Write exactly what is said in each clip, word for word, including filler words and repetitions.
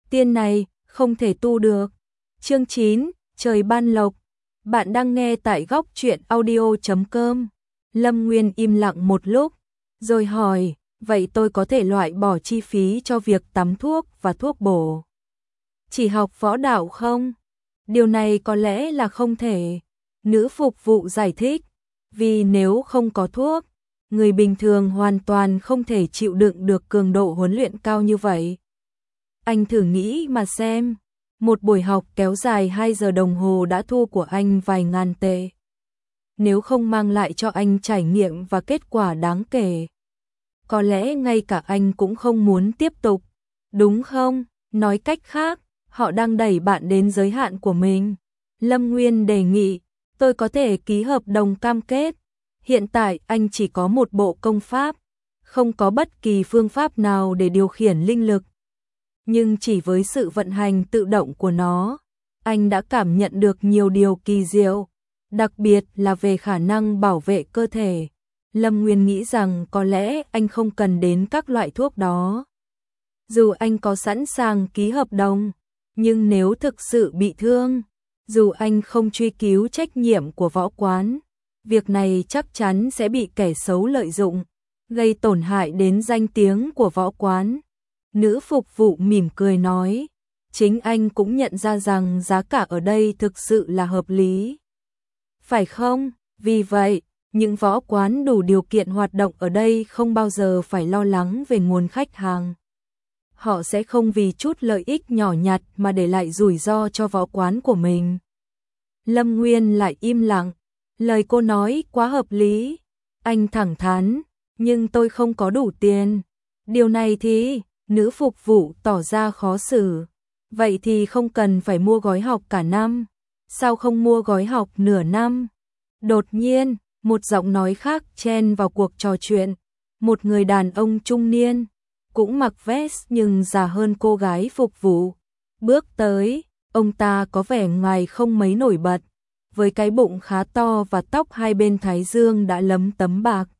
tiên này không thể tu được. Chương chín, trời ban lộc. Bạn đang nghe tại góc truyện audio chấm com. Lâm Nguyên im lặng một lúc, rồi hỏi, vậy tôi có thể loại bỏ chi phí cho việc tắm thuốc và thuốc bổ chỉ học võ đạo không? Điều này có lẽ là không thể. Nữ phục vụ giải thích, vì nếu không có thuốc, người bình thường hoàn toàn không thể chịu đựng được cường độ huấn luyện cao như vậy. Anh thử nghĩ mà xem, một buổi học kéo dài hai giờ đồng hồ đã thu của anh vài ngàn tệ. Nếu không mang lại cho anh trải nghiệm và kết quả đáng kể, có lẽ ngay cả anh cũng không muốn tiếp tục, đúng không? Nói cách khác, họ đang đẩy bạn đến giới hạn của mình. Lâm Nguyên đề nghị, tôi có thể ký hợp đồng cam kết. Hiện tại anh chỉ có một bộ công pháp, không có bất kỳ phương pháp nào để điều khiển linh lực. Nhưng chỉ với sự vận hành tự động của nó, anh đã cảm nhận được nhiều điều kỳ diệu, đặc biệt là về khả năng bảo vệ cơ thể. Lâm Nguyên nghĩ rằng có lẽ anh không cần đến các loại thuốc đó. Dù anh có sẵn sàng ký hợp đồng, nhưng nếu thực sự bị thương, dù anh không truy cứu trách nhiệm của võ quán, việc này chắc chắn sẽ bị kẻ xấu lợi dụng, gây tổn hại đến danh tiếng của võ quán. Nữ phục vụ mỉm cười nói, chính anh cũng nhận ra rằng giá cả ở đây thực sự là hợp lý. Phải không? Vì vậy, những võ quán đủ điều kiện hoạt động ở đây không bao giờ phải lo lắng về nguồn khách hàng. Họ sẽ không vì chút lợi ích nhỏ nhặt mà để lại rủi ro cho võ quán của mình. Lâm Nguyên lại im lặng, lời cô nói quá hợp lý. Anh thẳng thắn, nhưng tôi không có đủ tiền. Điều này thì, nữ phục vụ tỏ ra khó xử. Vậy thì không cần phải mua gói học cả năm. Sao không mua gói học nửa năm? Đột nhiên, một giọng nói khác chen vào cuộc trò chuyện. Một người đàn ông trung niên, cũng mặc vest nhưng già hơn cô gái phục vụ, bước tới. Ông ta có vẻ ngoài không mấy nổi bật, với cái bụng khá to và tóc hai bên thái dương đã lấm tấm bạc,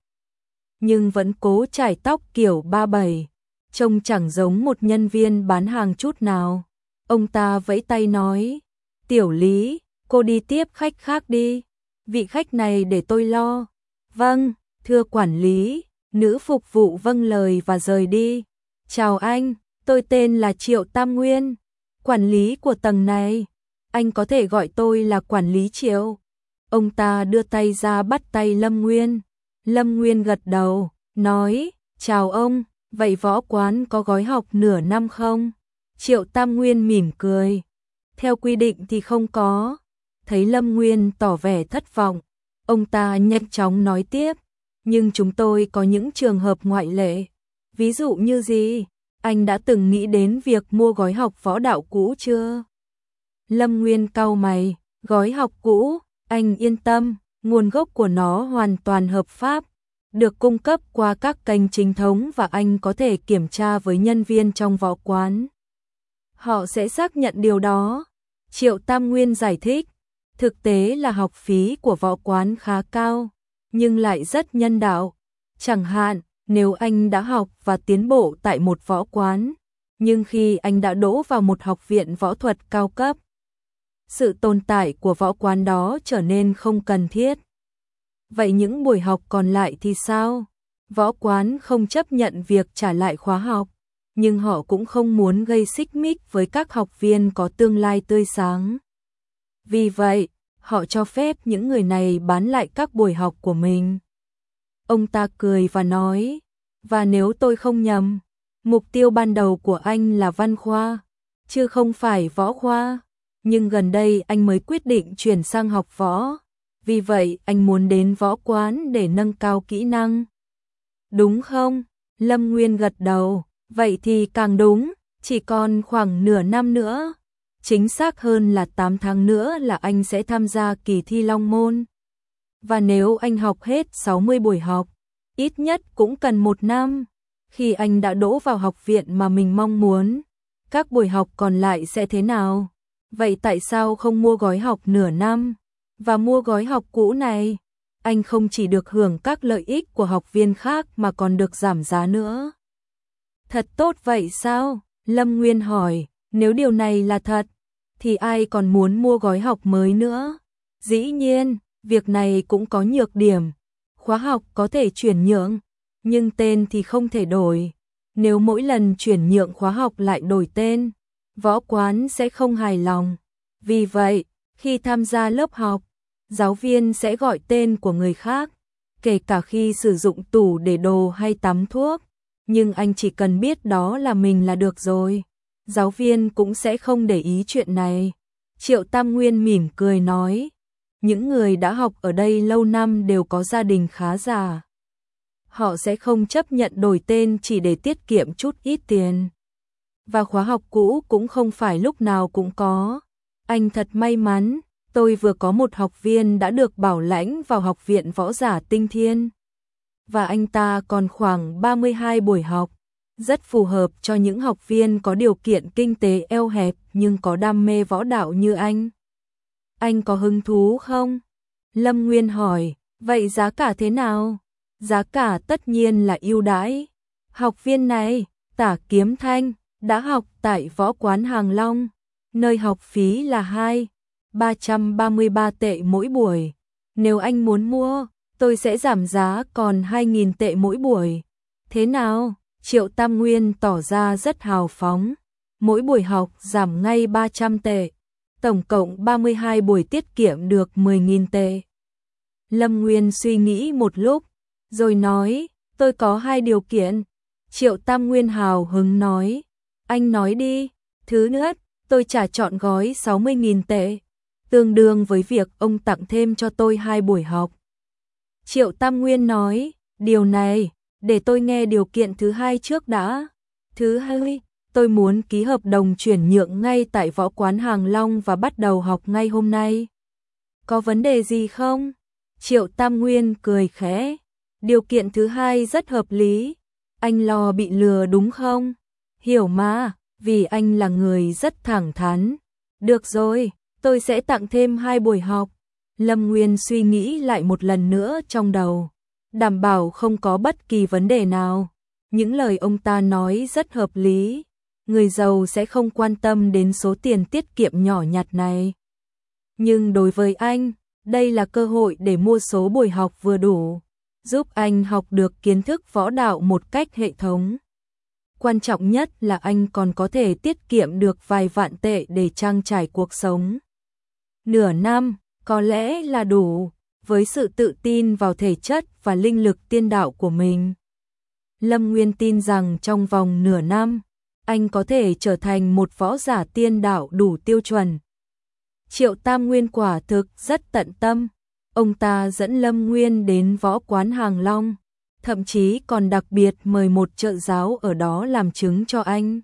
nhưng vẫn cố chải tóc kiểu ba bảy, trông chẳng giống một nhân viên bán hàng chút nào. Ông ta vẫy tay nói, Tiểu Lý, cô đi tiếp khách khác đi, vị khách này để tôi lo. Vâng, thưa quản lý. Nữ phục vụ vâng lời và rời đi. Chào anh, tôi tên là Triệu Tam Nguyên, quản lý của tầng này. Anh có thể gọi tôi là quản lý Triệu. Ông ta đưa tay ra bắt tay Lâm Nguyên. Lâm Nguyên gật đầu, nói, chào ông, vậy võ quán có gói học nửa năm không? Triệu Tam Nguyên mỉm cười, theo quy định thì không có. Thấy Lâm Nguyên tỏ vẻ thất vọng, ông ta nhanh chóng nói tiếp, nhưng chúng tôi có những trường hợp ngoại lệ. Ví dụ như gì? Anh đã từng nghĩ đến việc mua gói học võ đạo cũ chưa? Lâm Nguyên cau mày, gói học cũ, anh yên tâm, nguồn gốc của nó hoàn toàn hợp pháp, được cung cấp qua các kênh chính thống và anh có thể kiểm tra với nhân viên trong võ quán. Họ sẽ xác nhận điều đó. Triệu Tam Nguyên giải thích, thực tế là học phí của võ quán khá cao, nhưng lại rất nhân đạo. Chẳng hạn, nếu anh đã học và tiến bộ tại một võ quán, nhưng khi anh đã đỗ vào một học viện võ thuật cao cấp, sự tồn tại của võ quán đó trở nên không cần thiết. Vậy những buổi học còn lại thì sao? Võ quán không chấp nhận việc trả lại khóa học, nhưng họ cũng không muốn gây xích mích với các học viên có tương lai tươi sáng. Vì vậy, họ cho phép những người này bán lại các buổi học của mình. Ông ta cười và nói, và nếu tôi không nhầm, mục tiêu ban đầu của anh là văn khoa, chứ không phải võ khoa. Nhưng gần đây anh mới quyết định chuyển sang học võ, vì vậy anh muốn đến võ quán để nâng cao kỹ năng. Đúng không? Lâm Nguyên gật đầu, vậy thì càng đúng, chỉ còn khoảng nửa năm nữa. Chính xác hơn là tám tháng nữa là anh sẽ tham gia kỳ thi Long Môn. Và nếu anh học hết sáu mươi buổi học, ít nhất cũng cần một năm. Khi anh đã đỗ vào học viện mà mình mong muốn, các buổi học còn lại sẽ thế nào? Vậy tại sao không mua gói học nửa năm và mua gói học cũ này? Anh không chỉ được hưởng các lợi ích của học viên khác mà còn được giảm giá nữa. Thật tốt vậy sao? Lâm Nguyên hỏi, Nếu điều này là thật, thì ai còn muốn mua gói học mới nữa? Dĩ nhiên, việc này cũng có nhược điểm. Khóa học có thể chuyển nhượng, nhưng tên thì không thể đổi. Nếu mỗi lần chuyển nhượng khóa học lại đổi tên, võ quán sẽ không hài lòng. Vì vậy, khi tham gia lớp học, giáo viên sẽ gọi tên của người khác, kể cả khi sử dụng tủ để đồ hay tắm thuốc. Nhưng anh chỉ cần biết đó là mình là được rồi. Giáo viên cũng sẽ không để ý chuyện này. Triệu Tam Nguyên mỉm cười nói, những người đã học ở đây lâu năm đều có gia đình khá giả. Họ sẽ không chấp nhận đổi tên chỉ để tiết kiệm chút ít tiền. Và khóa học cũ cũng không phải lúc nào cũng có. Anh thật may mắn, tôi vừa có một học viên đã được bảo lãnh vào Học viện Võ giả Tinh Thiên. Và anh ta còn khoảng ba mươi hai buổi học, rất phù hợp cho những học viên có điều kiện kinh tế eo hẹp nhưng có đam mê võ đạo như anh. Anh có hứng thú không? Lâm Nguyên hỏi, vậy giá cả thế nào? Giá cả tất nhiên là ưu đãi. Học viên này, Tả Kiếm Thanh, đã học tại võ quán Hàng Long, nơi học phí là hai nghìn ba trăm ba mươi ba tệ mỗi buổi. Nếu anh muốn mua, tôi sẽ giảm giá còn hai nghìn tệ mỗi buổi. Thế nào? Triệu Tam Nguyên tỏ ra rất hào phóng. Mỗi buổi học giảm ngay ba trăm tệ. Tổng cộng ba mươi hai buổi tiết kiệm được mười nghìn tệ. Lâm Nguyên suy nghĩ một lúc, rồi nói, tôi có hai điều kiện. Triệu Tam Nguyên hào hứng nói, anh nói đi. Thứ nhất, tôi trả trọn gói sáu mươi nghìn tệ, tương đương với việc ông tặng thêm cho tôi hai buổi học. Triệu Tam Nguyên nói, điều này, để tôi nghe điều kiện thứ hai trước đã. Thứ hai, tôi muốn ký hợp đồng chuyển nhượng ngay tại võ quán Hàng Long và bắt đầu học ngay hôm nay. Có vấn đề gì không? Triệu Tam Nguyên cười khẽ. Điều kiện thứ hai rất hợp lý. Anh lo bị lừa đúng không? Hiểu mà, vì anh là người rất thẳng thắn. Được rồi, tôi sẽ tặng thêm hai buổi học. Lâm Nguyên suy nghĩ lại một lần nữa trong đầu, đảm bảo không có bất kỳ vấn đề nào. Những lời ông ta nói rất hợp lý. Người giàu sẽ không quan tâm đến số tiền tiết kiệm nhỏ nhặt này. Nhưng đối với anh, đây là cơ hội để mua số buổi học vừa đủ, giúp anh học được kiến thức võ đạo một cách hệ thống. Quan trọng nhất là anh còn có thể tiết kiệm được vài vạn tệ để trang trải cuộc sống. Nửa năm, có lẽ là đủ, với sự tự tin vào thể chất và linh lực tiên đạo của mình. Lâm Nguyên tin rằng trong vòng nửa năm, anh có thể trở thành một võ giả tiên đạo đủ tiêu chuẩn. Triệu Tam Nguyên quả thực rất tận tâm. Ông ta dẫn Lâm Nguyên đến võ quán Hàng Long, thậm chí còn đặc biệt mời một trợ giáo ở đó làm chứng cho anh.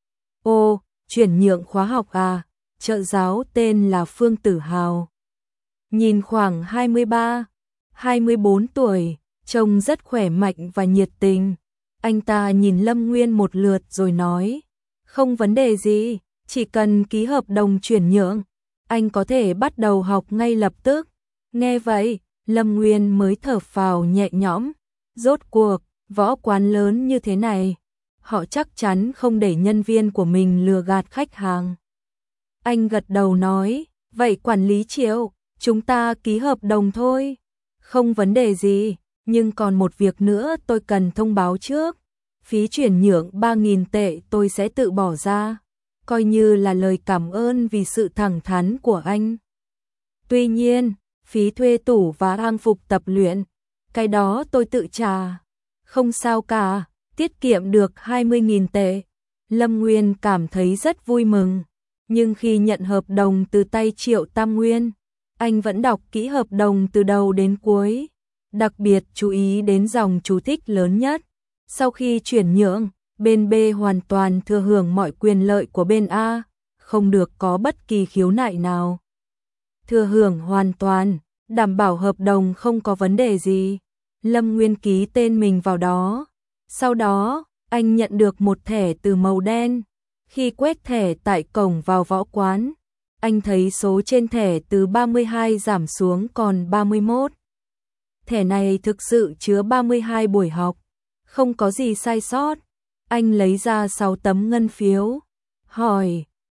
Ô, chuyển nhượng khóa học à? Trợ giáo tên là Phương Tử Hào. Nhìn khoảng hai mươi ba, hai mươi bốn tuổi, trông rất khỏe mạnh và nhiệt tình. Anh ta nhìn Lâm Nguyên một lượt rồi nói, không vấn đề gì, chỉ cần ký hợp đồng chuyển nhượng, anh có thể bắt đầu học ngay lập tức. Nghe vậy, Lâm Nguyên mới thở phào nhẹ nhõm. Rốt cuộc, võ quán lớn như thế này, họ chắc chắn không để nhân viên của mình lừa gạt khách hàng. Anh gật đầu nói, vậy quản lý Triệu, chúng ta ký hợp đồng thôi. Không vấn đề gì, nhưng còn một việc nữa tôi cần thông báo trước. Phí chuyển nhượng ba nghìn tệ tôi sẽ tự bỏ ra, coi như là lời cảm ơn vì sự thẳng thắn của anh. Tuy nhiên, phí thuê tủ và trang phục tập luyện, cái đó tôi tự trả. Không sao cả, tiết kiệm được hai mươi nghìn tệ. Lâm Nguyên cảm thấy rất vui mừng. Nhưng khi nhận hợp đồng từ tay Triệu Tam Nguyên, anh vẫn đọc kỹ hợp đồng từ đầu đến cuối. Đặc biệt chú ý đến dòng chú thích lớn nhất. Sau khi chuyển nhượng, bên B hoàn toàn thừa hưởng mọi quyền lợi của bên A, không được có bất kỳ khiếu nại nào. Thừa hưởng hoàn toàn, đảm bảo hợp đồng không có vấn đề gì. Lâm Nguyên ký tên mình vào đó. Sau đó, anh nhận được một thẻ từ màu đen. Khi quét thẻ tại cổng vào võ quán, anh thấy số trên thẻ từ ba mươi hai giảm xuống còn ba mươi mốt. Thẻ này thực sự chứa ba mươi hai buổi học, không có gì sai sót. Anh lấy ra sáu tấm ngân phiếu, hỏi,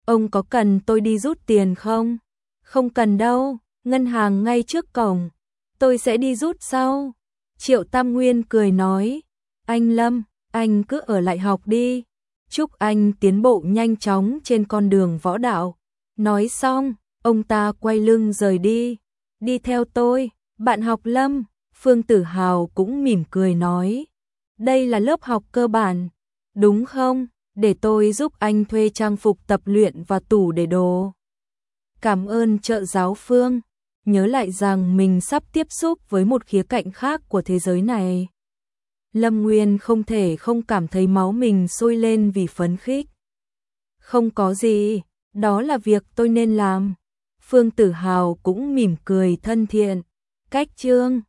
ông có cần tôi đi rút tiền không? Không cần đâu, ngân hàng ngay trước cổng, tôi sẽ đi rút sau. Triệu Tam Nguyên cười nói, anh Lâm, anh cứ ở lại học đi, chúc anh tiến bộ nhanh chóng trên con đường võ đạo. Nói xong, ông ta quay lưng rời đi, đi theo tôi, bạn học Lâm. Phương Tử Hào cũng mỉm cười nói, đây là lớp học cơ bản, đúng không? Để tôi giúp anh thuê trang phục tập luyện và tủ để đồ. Cảm ơn trợ giáo Phương, nhớ lại rằng mình sắp tiếp xúc với một khía cạnh khác của thế giới này. Lâm Nguyên không thể không cảm thấy máu mình sôi lên vì phấn khích. Không có gì, đó là việc tôi nên làm. Phương Tử Hào cũng mỉm cười thân thiện. Cách chương